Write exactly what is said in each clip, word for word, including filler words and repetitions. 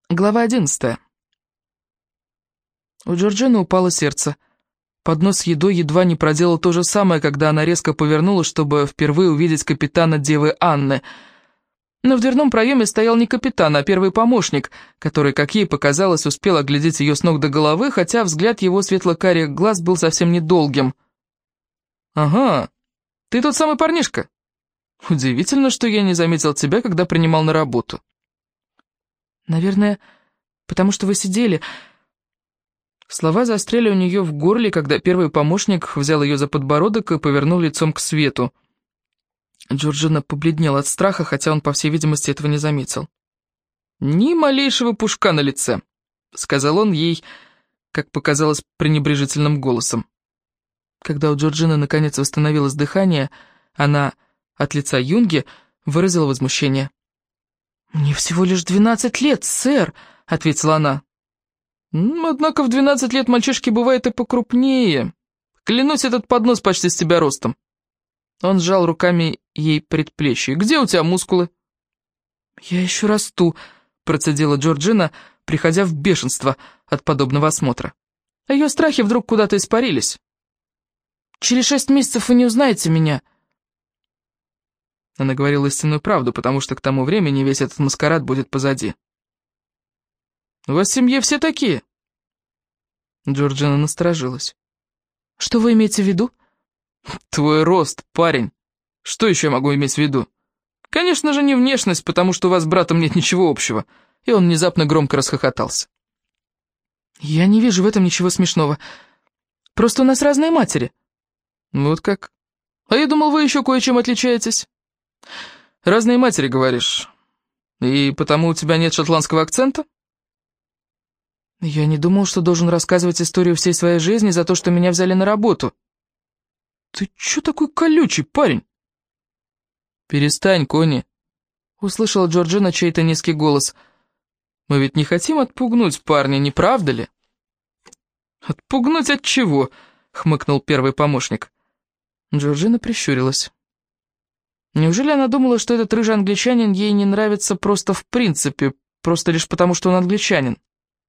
Глава одиннадцатая. У Джорджины упало сердце. Поднос с едой едва не проделал то же самое, когда она резко повернулась, чтобы впервые увидеть капитана Девы Анны. Но в дверном проеме стоял не капитан, а первый помощник, который, как ей показалось, успел оглядеть ее с ног до головы, хотя взгляд его светло-карих глаз был совсем недолгим. «Ага, ты тот самый парнишка. Удивительно, что я не заметил тебя, когда принимал на работу». «Наверное, потому что вы сидели...» Слова застряли у нее в горле, когда первый помощник взял ее за подбородок и повернул лицом к свету. Джорджина побледнела от страха, хотя он, по всей видимости, этого не заметил. «Ни малейшего пушка на лице», — сказал он ей, как показалось, пренебрежительным голосом. Когда у Джорджины наконец восстановилось дыхание, она от лица Юнги выразила возмущение. «Мне всего лишь двенадцать лет, сэр», — ответила она. «Однако в двенадцать лет мальчишки бывают и покрупнее. Клянусь, этот поднос почти с тебя ростом». Он сжал руками ей предплечье. «Где у тебя мускулы?» «Я еще расту», — процедила Джорджина, приходя в бешенство от подобного осмотра. А ее страхи вдруг куда-то испарились. «Через шесть месяцев вы не узнаете меня». Она говорила истинную правду, потому что к тому времени весь этот маскарад будет позади. «У вас в семье все такие?» Джорджина насторожилась. «Что вы имеете в виду?» «Твой рост, парень. Что еще я могу иметь в виду? Конечно же, не внешность, потому что у вас с братом нет ничего общего». И он внезапно громко расхохотался. «Я не вижу в этом ничего смешного. Просто у нас разные матери». «Вот как? А я думал, вы еще кое-чем отличаетесь». «Разные матери, говоришь? И потому у тебя нет шотландского акцента?» «Я не думал, что должен рассказывать историю всей своей жизни за то, что меня взяли на работу». «Ты чё такой колючий, парень?» «Перестань, Конни», — услышала Джорджина чей-то низкий голос. «Мы ведь не хотим отпугнуть парня, не правда ли?» «Отпугнуть от чего?» — хмыкнул первый помощник. Джорджина прищурилась. Неужели она думала, что этот рыжий англичанин ей не нравится просто в принципе, просто лишь потому, что он англичанин?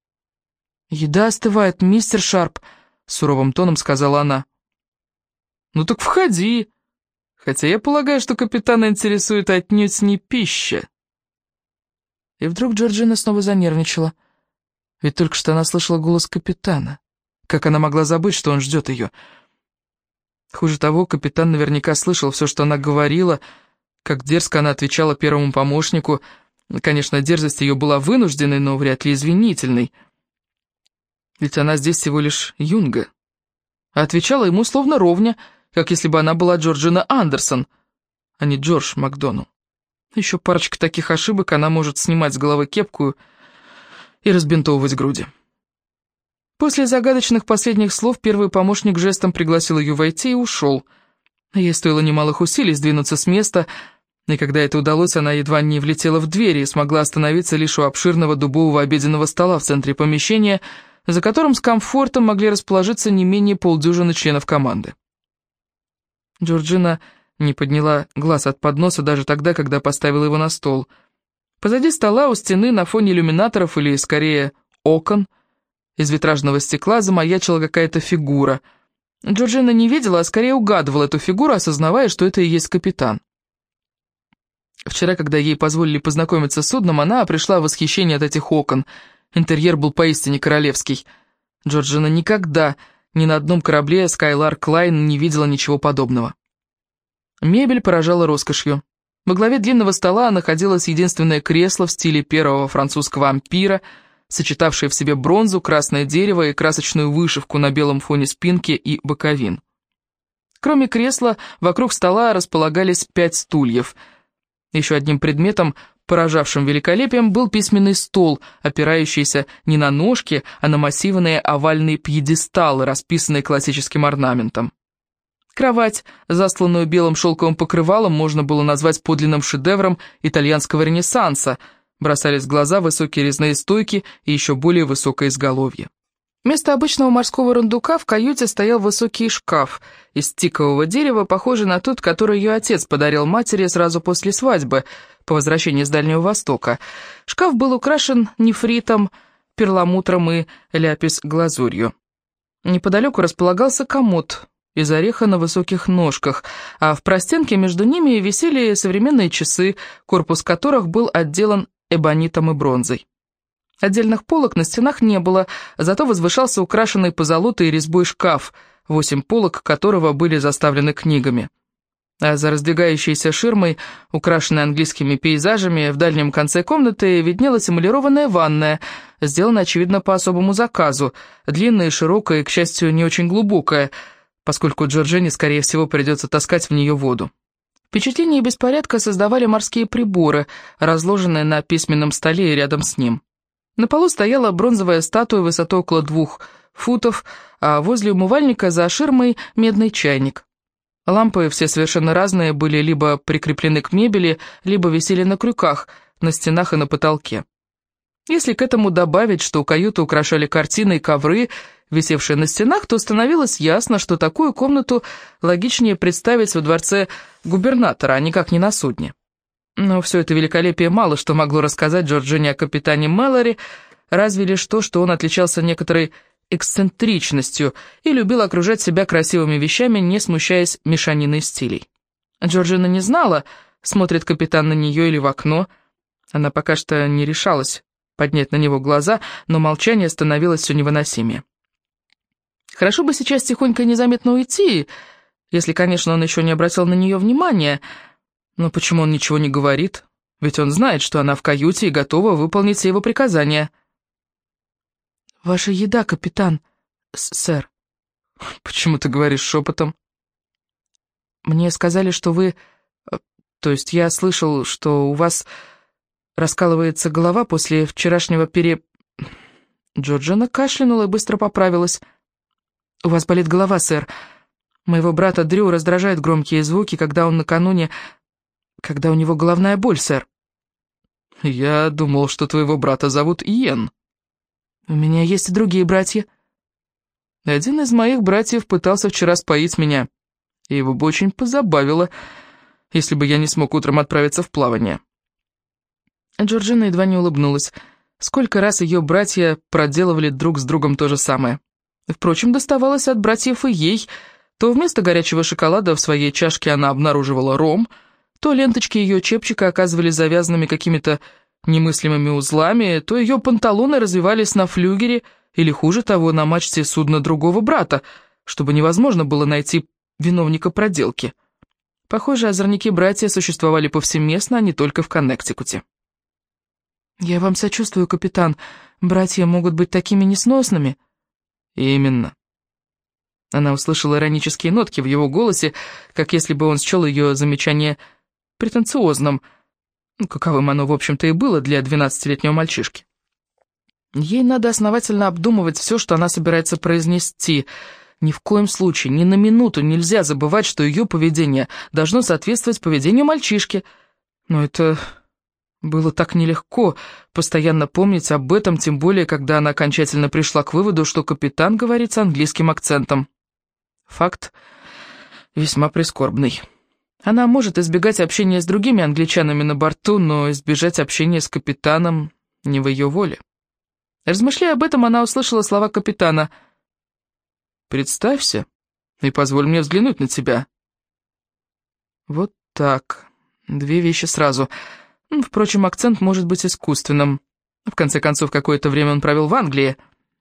«Еда остывает, мистер Шарп», — суровым тоном сказала она. «Ну так входи, хотя я полагаю, что капитана интересует отнюдь не пища». И вдруг Джорджина снова занервничала, ведь только что она слышала голос капитана. Как она могла забыть, что он ждет ее? Хуже того, капитан наверняка слышал все, что она говорила, как дерзко она отвечала первому помощнику. Конечно, дерзость ее была вынужденной, но вряд ли извинительной. Ведь она здесь всего лишь юнга. А отвечала ему словно ровня, как если бы она была Джорджина Андерсон, а не Джордж Макдоналл. Еще парочка таких ошибок, она может снимать с головы кепку и разбинтовывать груди. После загадочных последних слов первый помощник жестом пригласил ее войти и ушел. Ей стоило немалых усилий сдвинуться с места, и когда это удалось, она едва не влетела в дверь и смогла остановиться лишь у обширного дубового обеденного стола в центре помещения, за которым с комфортом могли расположиться не менее полдюжины членов команды. Джорджина не подняла глаз от подноса даже тогда, когда поставила его на стол. Позади стола у стены на фоне иллюминаторов, или скорее окон, из витражного стекла замаячила какая-то фигура. Джорджина не видела, а скорее угадывала эту фигуру, осознавая, что это и есть капитан. Вчера, когда ей позволили познакомиться с судном, она пришла в восхищение от этих окон. Интерьер был поистине королевский. Джорджина никогда ни на одном корабле Skylark Line не видела ничего подобного. Мебель поражала роскошью. Во главе длинного стола находилось единственное кресло в стиле первого французского ампира, сочетавшее в себе бронзу, красное дерево и красочную вышивку на белом фоне спинки и боковин. Кроме кресла, вокруг стола располагались пять стульев. Еще одним предметом, поражавшим великолепием, был письменный стол, опирающийся не на ножки, а на массивные овальные пьедесталы, расписанные классическим орнаментом. Кровать, засланную белым шелковым покрывалом, можно было назвать подлинным шедевром итальянского ренессанса. Бросались в глаза высокие резные стойки и еще более высокое изголовье. Вместо обычного морского рундука в каюте стоял высокий шкаф из тикового дерева, похожий на тот, который ее отец подарил матери сразу после свадьбы, по возвращении с Дальнего Востока. Шкаф был украшен нефритом, перламутром и ляпис-глазурью. Неподалеку располагался комод из ореха на высоких ножках, а в простенке между ними висели современные часы, корпус которых был отделан эбонитом и бронзой. Отдельных полок на стенах не было, зато возвышался украшенный позолотой резьбой шкаф, восемь полок которого были заставлены книгами. А за раздвигающейся ширмой, украшенной английскими пейзажами, в дальнем конце комнаты виднелась эмалированная ванная, сделанная, очевидно, по особому заказу, длинная и широкая и, к счастью, не очень глубокая, поскольку Джорджине, скорее всего, придется таскать в нее воду. Впечатление беспорядка создавали морские приборы, разложенные на письменном столе и рядом с ним. На полу стояла бронзовая статуя высотой около двух футов, а возле умывальника за ширмой медный чайник. Лампы, все совершенно разные, были либо прикреплены к мебели, либо висели на крюках, на стенах и на потолке. Если к этому добавить, что каюту украшали картины и ковры, висевшие на стенах, то становилось ясно, что такую комнату логичнее представить во дворце губернатора, а никак не на судне. Но все это великолепие мало что могло рассказать Джорджине о капитане Мэлори, разве лишь то, что он отличался некоторой эксцентричностью и любил окружать себя красивыми вещами, не смущаясь мешаниной стилей. Джорджина не знала, смотрит капитан на нее или в окно. Она пока что не решалась поднять на него глаза, но молчание становилось все невыносимее. Хорошо бы сейчас тихонько и незаметно уйти, если, конечно, он еще не обратил на нее внимания. Но почему он ничего не говорит? Ведь он знает, что она в каюте и готова выполнить все его приказания. «Ваша еда, капитан, сэр». «Почему ты говоришь шепотом?» «Мне сказали, что вы... То есть я слышал, что у вас раскалывается голова после вчерашнего пере...» Джорджина кашлянула и быстро поправилась. «У вас болит голова, сэр. Моего брата Дрю раздражают громкие звуки, когда он накануне... Когда у него головная боль, сэр». «Я думал, что твоего брата зовут Иен». «У меня есть и другие братья». «Один из моих братьев пытался вчера споить меня, и его бы очень позабавило, если бы я не смог утром отправиться в плавание». Джорджина едва не улыбнулась. Сколько раз ее братья проделывали друг с другом то же самое. Впрочем, доставалось от братьев и ей. То вместо горячего шоколада в своей чашке она обнаруживала ром, то ленточки ее чепчика оказывались завязанными какими-то немыслимыми узлами, то ее панталоны развивались на флюгере или, хуже того, на мачте судна другого брата, чтобы невозможно было найти виновника проделки. Похоже, озорники-братья существовали повсеместно, а не только в Коннектикуте. «Я вам сочувствую, капитан. Братья могут быть такими несносными». «Именно». Она услышала иронические нотки в его голосе, как если бы он счел ее замечание претенциозным, каковым оно, в общем-то, и было для двенадцатилетнего мальчишки. Ей надо основательно обдумывать все, что она собирается произнести. Ни в коем случае, ни на минуту нельзя забывать, что ее поведение должно соответствовать поведению мальчишки. Но это было так нелегко, постоянно помнить об этом, тем более, когда она окончательно пришла к выводу, что капитан говорит с английским акцентом. Факт весьма прискорбный. Она может избегать общения с другими англичанами на борту, но избежать общения с капитаном не в ее воле. Размышляя об этом, она услышала слова капитана. «Представься и позволь мне взглянуть на тебя». Вот так. Две вещи сразу. Впрочем, акцент может быть искусственным. В конце концов, какое-то время он провел в Англии.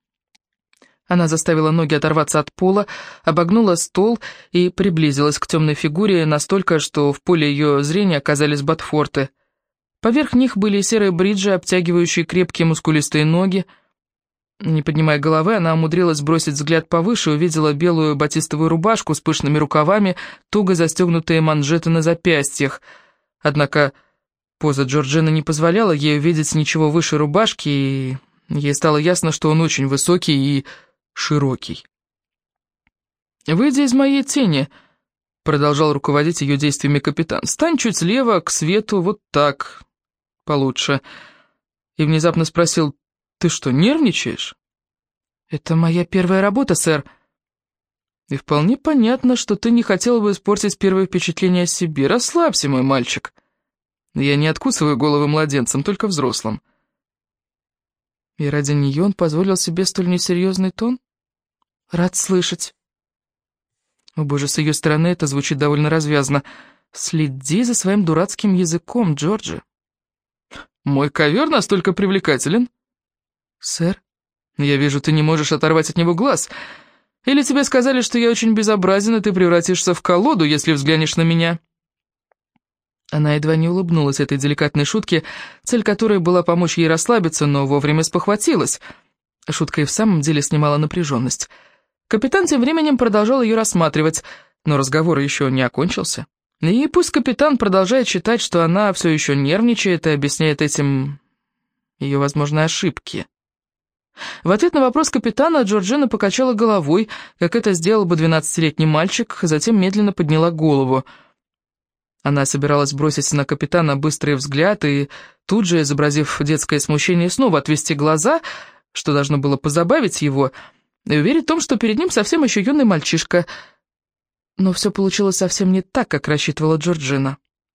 Она заставила ноги оторваться от пола, обогнула стол и приблизилась к темной фигуре настолько, что в поле ее зрения оказались ботфорты. Поверх них были серые бриджи, обтягивающие крепкие мускулистые ноги. Не поднимая головы, она умудрилась бросить взгляд повыше и увидела белую батистовую рубашку с пышными рукавами, туго застегнутые манжеты на запястьях. Однако поза Джорджины не позволяла ей увидеть ничего выше рубашки, и ей стало ясно, что он очень высокий и широкий. «Выйди из моей тени», — продолжал руководить ее действиями капитан. «Стань чуть слева, к свету, вот так, получше». И внезапно спросил: «Ты что, нервничаешь?» «Это моя первая работа, сэр». «И вполне понятно, что ты не хотел бы испортить первое впечатление о себе. Расслабься, мой мальчик. Я не откусываю головы младенцам, только взрослым». И ради нее он позволил себе столь несерьезный тон? Рад слышать. О боже, с ее стороны это звучит довольно развязно. Следи за своим дурацким языком, Джорджи. «Мой ковер настолько привлекателен?» «Сэр?» «Я вижу, ты не можешь оторвать от него глаз. Или тебе сказали, что я очень безобразен, и ты превратишься в колоду, если взглянешь на меня?» Она едва не улыбнулась этой деликатной шутке, цель которой была помочь ей расслабиться, но вовремя спохватилась. Шутка и в самом деле снимала напряженность. Капитан тем временем продолжал ее рассматривать, но разговор еще не окончился. И пусть капитан продолжает считать, что она все еще нервничает и объясняет этим ее возможные ошибки. В ответ на вопрос капитана Джорджина покачала головой, как это сделал бы двенадцатилетний мальчик, затем медленно подняла голову. Она собиралась бросить на капитана быстрый взгляд и тут же, изобразив детское смущение, снова отвести глаза, что должно было позабавить его, и уверить в том, что перед ним совсем еще юный мальчишка. Но все получилось совсем не так, как рассчитывала Джорджина.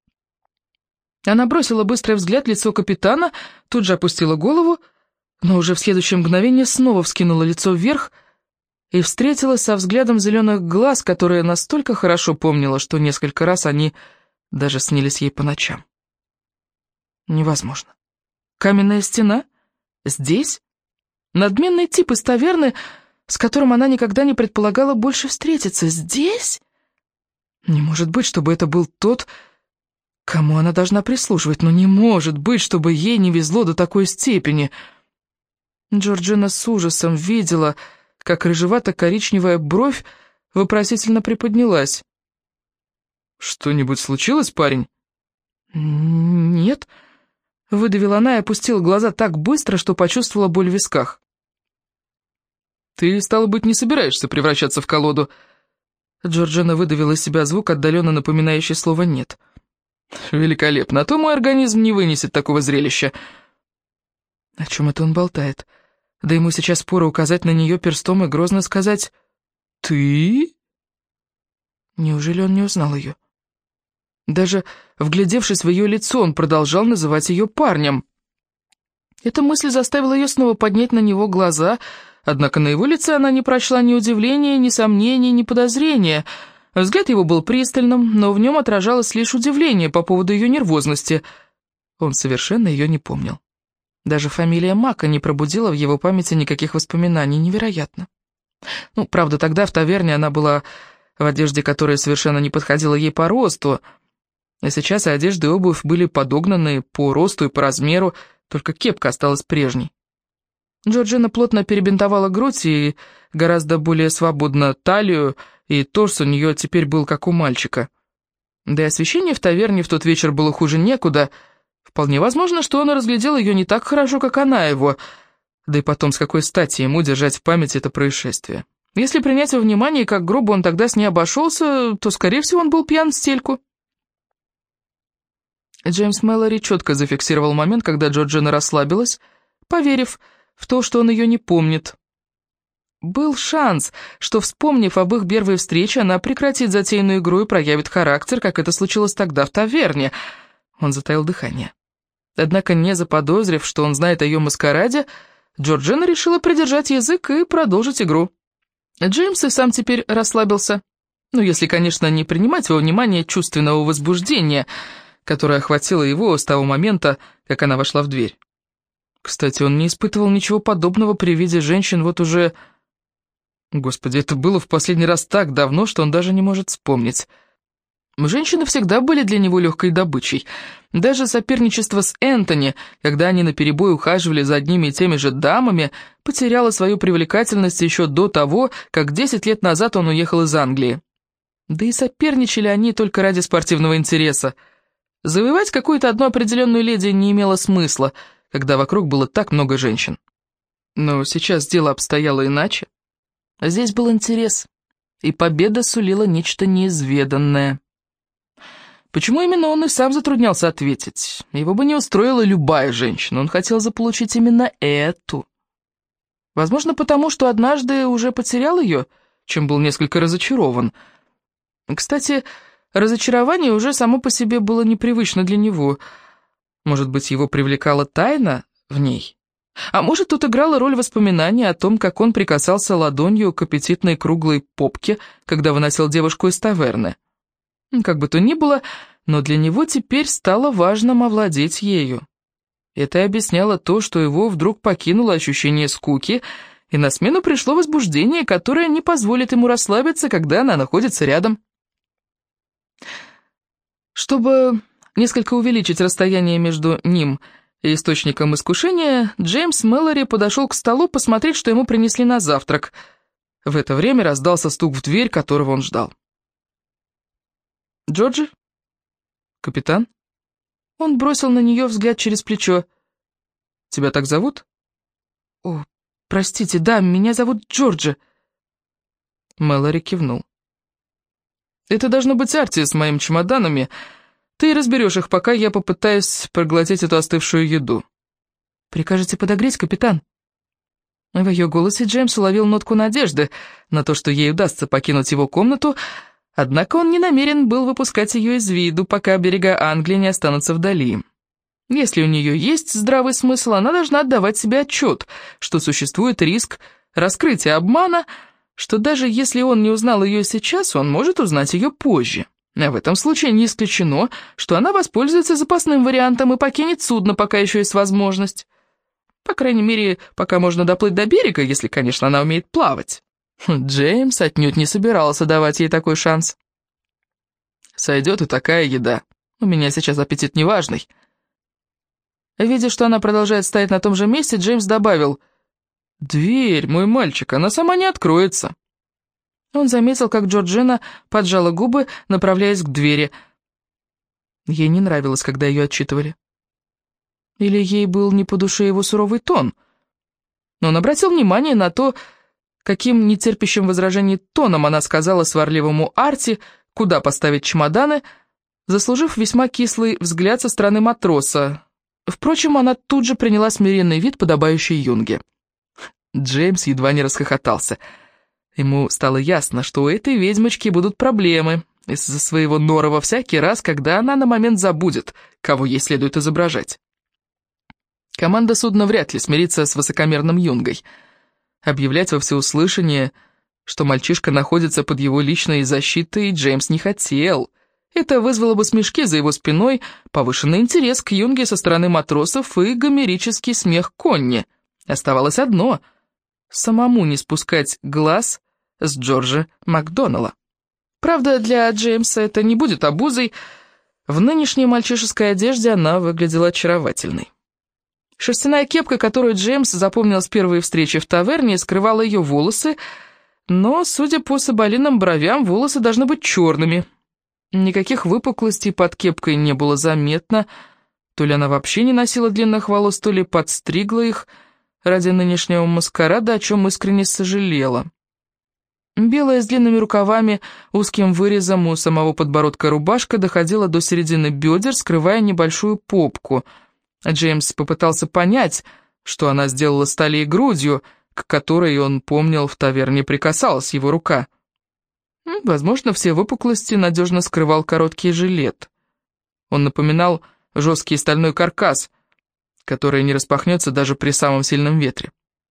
Она бросила быстрый взгляд в лицо капитана, тут же опустила голову, но уже в следующее мгновение снова вскинула лицо вверх и встретилась со взглядом зеленых глаз, которые настолько хорошо помнила, что несколько раз они даже снились ей по ночам. Невозможно. Каменная стена? Здесь? Надменный тип из таверны, с которым она никогда не предполагала больше встретиться. Здесь? Не может быть, чтобы это был тот, кому она должна прислуживать. Но не может быть, чтобы ей не везло до такой степени. Джорджина с ужасом видела, как рыжевато-коричневая бровь вопросительно приподнялась. «Что-нибудь случилось, парень?» «Нет», — выдавила она и опустила глаза так быстро, что почувствовала боль в висках. «Ты, стало быть, не собираешься превращаться в колоду?» Джорджина выдавила из себя звук, отдаленно напоминающий слово «нет». «Великолепно, а то мой организм не вынесет такого зрелища». О чем это он болтает? Да ему сейчас пора указать на нее перстом и грозно сказать «Ты?» Неужели он не узнал ее? Даже вглядевшись в ее лицо, он продолжал называть ее парнем. Эта мысль заставила ее снова поднять на него глаза, однако на его лице она не прочла ни удивления, ни сомнений, ни подозрения. Взгляд его был пристальным, но в нем отражалось лишь удивление по поводу ее нервозности. Он совершенно ее не помнил. Даже фамилия Мака не пробудила в его памяти никаких воспоминаний. Невероятно. Ну, правда, тогда в таверне она была в одежде, которая совершенно не подходила ей по росту, а сейчас и одежда и обувь были подогнаны по росту и по размеру, только кепка осталась прежней. Джорджина плотно перебинтовала грудь и гораздо более свободно талию, и торс у нее теперь был как у мальчика. Да и освещение в таверне в тот вечер было хуже некуда. Вполне возможно, что он разглядел ее не так хорошо, как она его, да и потом с какой стати ему держать в памяти это происшествие. Если принять во внимание, как грубо он тогда с ней обошелся, то, скорее всего, он был пьян в стельку. Джеймс Мэлори четко зафиксировал момент, когда Джорджина расслабилась, поверив в то, что он ее не помнит. Был шанс, что, вспомнив об их первой встрече, она прекратит затеянную игру и проявит характер, как это случилось тогда в таверне. Он затаил дыхание. Однако, не заподозрив, что он знает о ее маскараде, Джорджина решила придержать язык и продолжить игру. Джеймс и сам теперь расслабился. Ну, если, конечно, не принимать во внимание чувственного возбуждения, которое охватило его с того момента, как она вошла в дверь. Кстати, он не испытывал ничего подобного при виде женщин вот уже... Господи, это было в последний раз так давно, что он даже не может вспомнить. Женщины всегда были для него легкой добычей. Даже соперничество с Энтони, когда они наперебой ухаживали за одними и теми же дамами, потеряло свою привлекательность еще до того, как десять лет назад он уехал из Англии. Да и соперничали они только ради спортивного интереса. Завоевать какую-то одну определенную леди не имело смысла, когда вокруг было так много женщин. Но сейчас дело обстояло иначе. Здесь был интерес, и победа сулила нечто неизведанное. Почему именно он и сам затруднялся ответить? Его бы не устроила любая женщина, он хотел заполучить именно эту. Возможно, потому что однажды уже потерял ее, чем был несколько разочарован. Кстати, разочарование уже само по себе было непривычно для него. Может быть, его привлекала тайна в ней? А может, тут играла роль воспоминания о том, как он прикасался ладонью к аппетитной круглой попке, когда выносил девушку из таверны. Как бы то ни было, но для него теперь стало важным овладеть ею. Это и объясняло то, что его вдруг покинуло ощущение скуки, и на смену пришло возбуждение, которое не позволит ему расслабиться, когда она находится рядом. Чтобы несколько увеличить расстояние между ним и источником искушения, Джеймс Мэлори подошел к столу посмотреть, что ему принесли на завтрак. В это время раздался стук в дверь, которого он ждал. «Джорджи? Капитан?» Он бросил на нее взгляд через плечо. «Тебя так зовут?» «О, простите, да, меня зовут Джорджи». Мэлори кивнул. «Это должно быть Арти с моими чемоданами. Ты разберешь их, пока я попытаюсь проглотить эту остывшую еду». «Прикажете подогреть, капитан?» В ее голосе Джеймс уловил нотку надежды на то, что ей удастся покинуть его комнату, однако он не намерен был выпускать ее из виду, пока берега Англии не останутся вдали. Если у нее есть здравый смысл, она должна отдавать себе отчет, что существует риск раскрытия обмана, что даже если он не узнал ее сейчас, он может узнать ее позже. А в этом случае не исключено, что она воспользуется запасным вариантом и покинет судно, пока еще есть возможность. По крайней мере, пока можно доплыть до берега, если, конечно, она умеет плавать. Джеймс отнюдь не собирался давать ей такой шанс. «Сойдет и такая еда. У меня сейчас аппетит неважный». Видя, что она продолжает стоять на том же месте, Джеймс добавил: «Дверь, мой мальчик, она сама не откроется». Он заметил, как Джорджина поджала губы, направляясь к двери. Ей не нравилось, когда ее отчитывали. Или ей был не по душе его суровый тон. Но он обратил внимание на то, каким нетерпящим возражений тоном она сказала сварливому Арти, куда поставить чемоданы, заслужив весьма кислый взгляд со стороны матроса. Впрочем, она тут же приняла смиренный вид, подобающий юнге. Джеймс едва не расхохотался. Ему стало ясно, что у этой ведьмочки будут проблемы из-за своего норова всякий раз, когда она на момент забудет, кого ей следует изображать. Команда судна вряд ли смирится с высокомерным юнгой. Объявлять во всеуслышание, что мальчишка находится под его личной защитой, Джеймс не хотел. Это вызвало бы смешки за его спиной, повышенный интерес к юнге со стороны матросов и гомерический смех Конни. Оставалось одно — самому не спускать глаз с Джорджа Макдоналла. Правда, для Джеймса это не будет обузой. В нынешней мальчишеской одежде она выглядела очаровательной. Шерстяная кепка, которую Джеймс запомнил с первой встречи в таверне, скрывала ее волосы, но, судя по соболиным бровям, волосы должны быть черными. Никаких выпуклостей под кепкой не было заметно, то ли она вообще не носила длинных волос, то ли подстригла их ради нынешнего маскарада, о чем искренне сожалела. Белая с длинными рукавами, узким вырезом у самого подбородка рубашка доходила до середины бедер, скрывая небольшую попку. Джеймс попытался понять, что она сделала с талией грудью, к которой, он помнил, в таверне прикасалась его рука. Возможно, все выпуклости надежно скрывал короткий жилет. Он напоминал жесткий стальной каркас, который не распахнется даже при самом сильном ветре.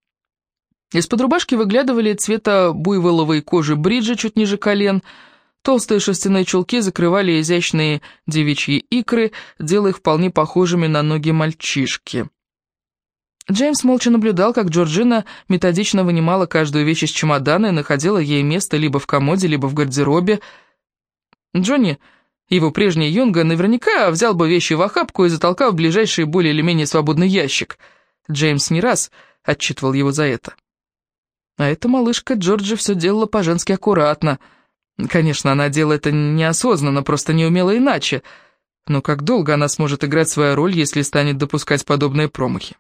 Из-под рубашки выглядывали цвета буйволовой кожи бриджи чуть ниже колен, толстые шерстяные чулки закрывали изящные девичьи икры, делая их вполне похожими на ноги мальчишки. Джеймс молча наблюдал, как Джорджина методично вынимала каждую вещь из чемодана и находила ей место либо в комоде, либо в гардеробе. Джонни, его прежний юнга, наверняка взял бы вещи в охапку и затолкал в ближайший более или менее свободный ящик. Джеймс не раз отчитывал его за это. А эта малышка Джорджи все делала по-женски аккуратно. Конечно, она делала это неосознанно, просто не умела иначе. Но как долго она сможет играть свою роль, если станет допускать подобные промахи?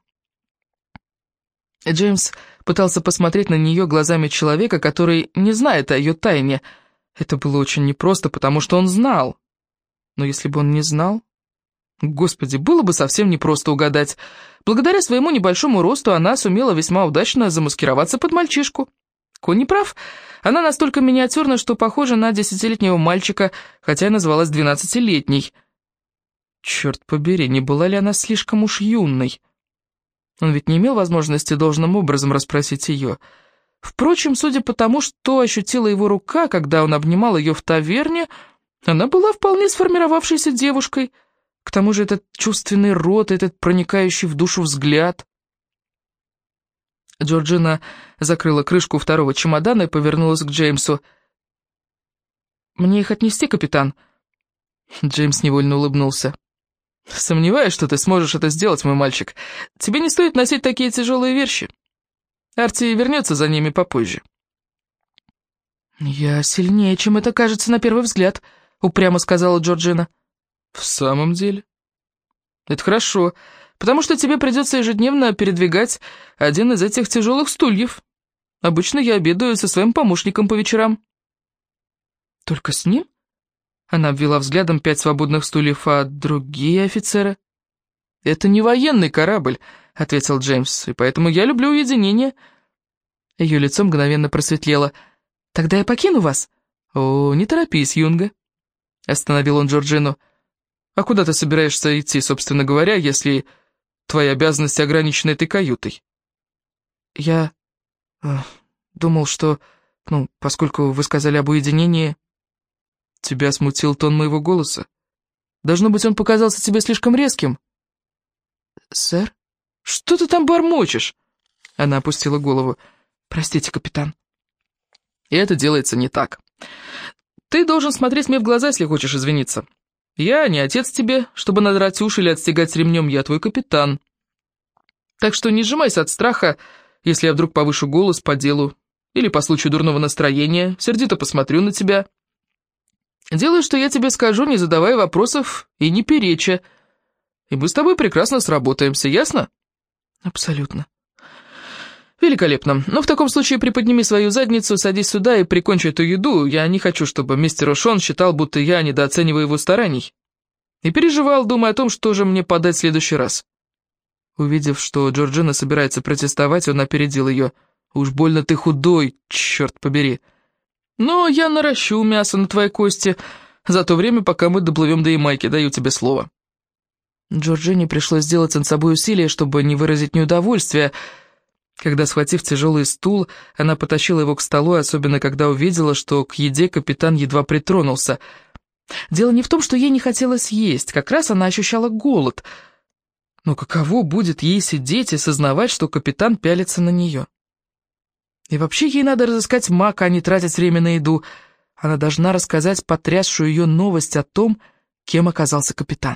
Джеймс пытался посмотреть на нее глазами человека, который не знает о ее тайне. Это было очень непросто, потому что он знал. Но если бы он не знал, Господи, было бы совсем непросто угадать. Благодаря своему небольшому росту она сумела весьма удачно замаскироваться под мальчишку. Конни прав, она настолько миниатюрна, что похожа на десятилетнего мальчика, хотя и называлась двенадцатилетней. Черт побери, не была ли она слишком уж юной? Он ведь не имел возможности должным образом расспросить ее. Впрочем, судя по тому, что ощутила его рука, когда он обнимал ее в таверне, она была вполне сформировавшейся девушкой. К тому же этот чувственный рот, этот проникающий в душу взгляд. Джорджина закрыла крышку второго чемодана и повернулась к Джеймсу. «Мне их отнести, капитан?» Джеймс невольно улыбнулся. «Сомневаюсь, что ты сможешь это сделать, мой мальчик. Тебе не стоит носить такие тяжелые вещи. Арти вернется за ними попозже». «Я сильнее, чем это кажется на первый взгляд», — упрямо сказала Джорджина. «В самом деле? Это хорошо, потому что тебе придется ежедневно передвигать один из этих тяжелых стульев. Обычно я обедаю со своим помощником по вечерам». «Только с ним?» Она обвела взглядом пять свободных стульев, а другие офицеры? «Это не военный корабль», — ответил Джеймс, «и поэтому я люблю уединение». Ее лицо мгновенно просветлело. «Тогда я покину вас». «О, не торопись, Юнга», — остановил он Джорджину. «А куда ты собираешься идти, собственно говоря, если твои обязанности ограничены этой каютой?» «Я э, думал, что, ну, поскольку вы сказали об уединении...» «Тебя смутил тон моего голоса. Должно быть, он показался тебе слишком резким». «Сэр? Что ты там бормочешь?» Она опустила голову. «Простите, капитан». «И это делается не так. Ты должен смотреть мне в глаза, если хочешь извиниться. Я не отец тебе, чтобы надрать уши или отстегать ремнем, я твой капитан. Так что не сжимайся от страха, если я вдруг повышу голос по делу или по случаю дурного настроения, сердито посмотрю на тебя. Делай, что я тебе скажу, не задавая вопросов и не переча. И мы с тобой прекрасно сработаемся, ясно?» «Абсолютно». «Великолепно. Но в таком случае приподними свою задницу, садись сюда и прикончи эту еду. Я не хочу, чтобы мистер О'Шон считал, будто я недооцениваю его стараний. И переживал, думая о том, что же мне подать в следующий раз». Увидев, что Джорджина собирается протестовать, он опередил ее. «Уж больно ты худой, черт побери. Но я наращу мясо на твоей кости за то время, пока мы доплывем до Ямайки, даю тебе слово». Джорджине пришлось сделать над собой усилие, чтобы не выразить неудовольствия. Когда, схватив тяжелый стул, она потащила его к столу, особенно когда увидела, что к еде капитан едва притронулся. Дело не в том, что ей не хотелось есть, как раз она ощущала голод. Но каково будет ей сидеть и сознавать, что капитан пялится на нее? И вообще ей надо разыскать Мака, а не тратить время на еду. Она должна рассказать потрясшую ее новость о том, кем оказался капитан.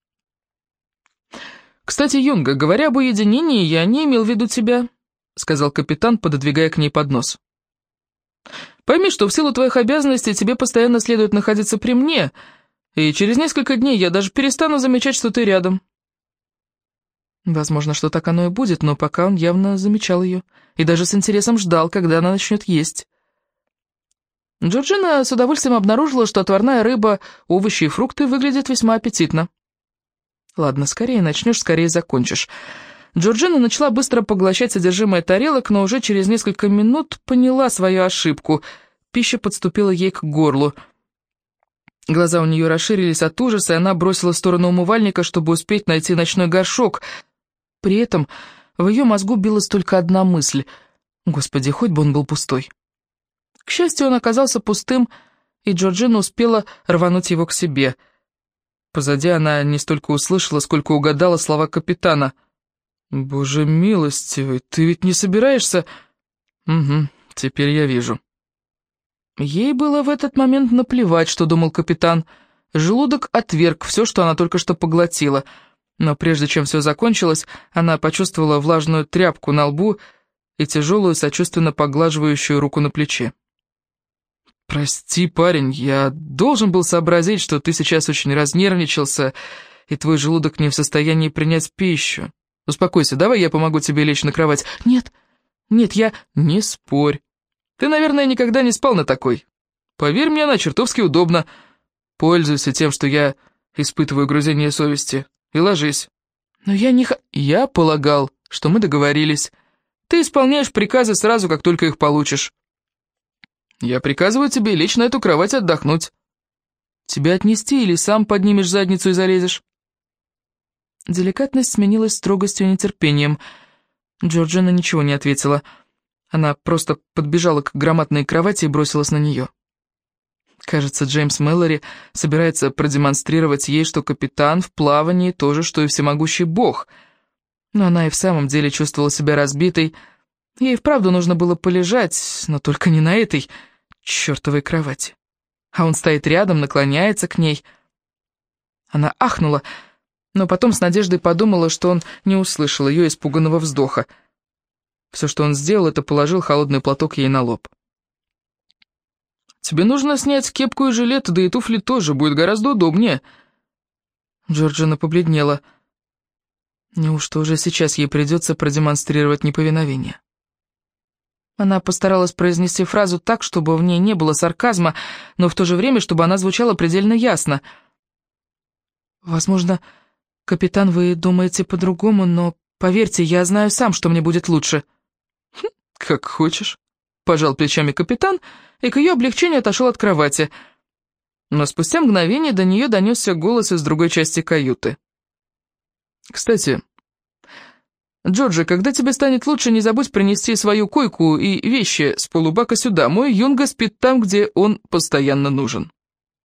«Кстати, Юнга, говоря об уединении, я не имел в виду тебя», — сказал капитан, пододвигая к ней поднос. «Пойми, что в силу твоих обязанностей тебе постоянно следует находиться при мне, и через несколько дней я даже перестану замечать, что ты рядом». Возможно, что так оно и будет, но пока он явно замечал ее и даже с интересом ждал, когда она начнет есть. Джорджина с удовольствием обнаружила, что отварная рыба, овощи и фрукты выглядят весьма аппетитно. Ладно, скорее начнешь, скорее закончишь. Джорджина начала быстро поглощать содержимое тарелок, но уже через несколько минут поняла свою ошибку. Пища подступила ей к горлу. Глаза у нее расширились от ужаса, и она бросила в сторону умывальника, чтобы успеть найти ночной горшок. При этом в ее мозгу билась только одна мысль. Господи, хоть бы он был пустой. К счастью, он оказался пустым, и Джорджина успела рвануть его к себе. Позади она не столько услышала, сколько угадала слова капитана. «Боже милостивый, ты ведь не собираешься...» «Угу, теперь я вижу». Ей было в этот момент наплевать, что думал капитан. Желудок отверг все, что она только что поглотила. Но прежде чем все закончилось, она почувствовала влажную тряпку на лбу и тяжелую, сочувственно поглаживающую руку на плече. «Прости, парень, я должен был сообразить, что ты сейчас очень разнервничался, и твой желудок не в состоянии принять пищу. Успокойся, давай я помогу тебе лечь на кровать». «Нет, нет, я...» «Не спорь. Ты, наверное, никогда не спал на такой. Поверь мне, она чертовски удобна. Пользуйся тем, что я испытываю угрызение совести. И ложись. Но я не х... Я полагал, что мы договорились. Ты исполняешь приказы сразу, как только их получишь. Я приказываю тебе лечь на эту кровать отдохнуть. Тебя отнести или сам поднимешь задницу и залезешь? Деликатность сменилась строгостью и нетерпением. Джорджина ничего не ответила. Она просто подбежала к громадной кровати и бросилась на нее. Кажется, Джеймс Мэллори собирается продемонстрировать ей, что капитан в плавании то же, что и всемогущий бог. Но она и в самом деле чувствовала себя разбитой. Ей вправду нужно было полежать, но только не на этой чертовой кровати. А он стоит рядом, наклоняется к ней. Она ахнула, но потом с надеждой подумала, что он не услышал ее испуганного вздоха. Все, что он сделал, это положил холодный платок ей на лоб. «Тебе нужно снять кепку и жилет, да и туфли тоже, будет гораздо удобнее». Джорджина побледнела. Неужто уже сейчас ей придется продемонстрировать неповиновение? Она постаралась произнести фразу так, чтобы в ней не было сарказма, но в то же время, чтобы она звучала предельно ясно. «Возможно, капитан, вы думаете по-другому, но, поверьте, я знаю сам, что мне будет лучше». «Хм, как хочешь», — пожал плечами капитан, и к ее облегчению отошел от кровати. Но спустя мгновение до нее донесся голос из другой части каюты. «Кстати, Джорджи, когда тебе станет лучше, не забудь принести свою койку и вещи с полубака сюда. Мой Юнга спит там, где он постоянно нужен».